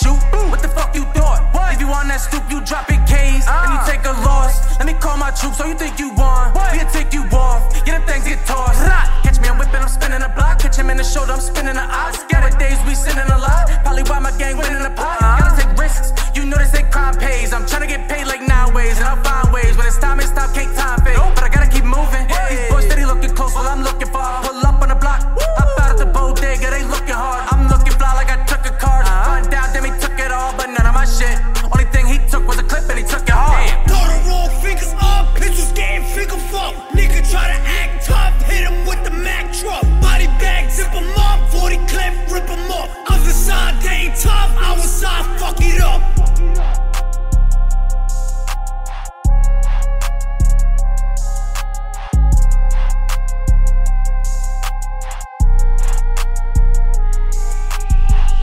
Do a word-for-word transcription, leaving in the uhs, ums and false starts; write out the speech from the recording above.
shoot. What the fuck you thought? What? If you on that stoop, you dropping K's, uh. and you take a loss. Let me call my troops, so you think you won? What? We'll take you off, get them things get tossed. Rah. Catch me, I'm whipping, I'm spinning a block. Catch him in the shoulder, I'm spinning the ox. Nowadays we sinning a lot, probably why my gang winning the pot. Uh.